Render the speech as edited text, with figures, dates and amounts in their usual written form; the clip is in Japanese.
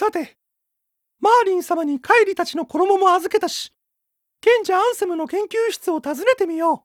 さて、マーリン様にカイリたちの衣も預けたし、賢者アンセムの研究室を訪ねてみよ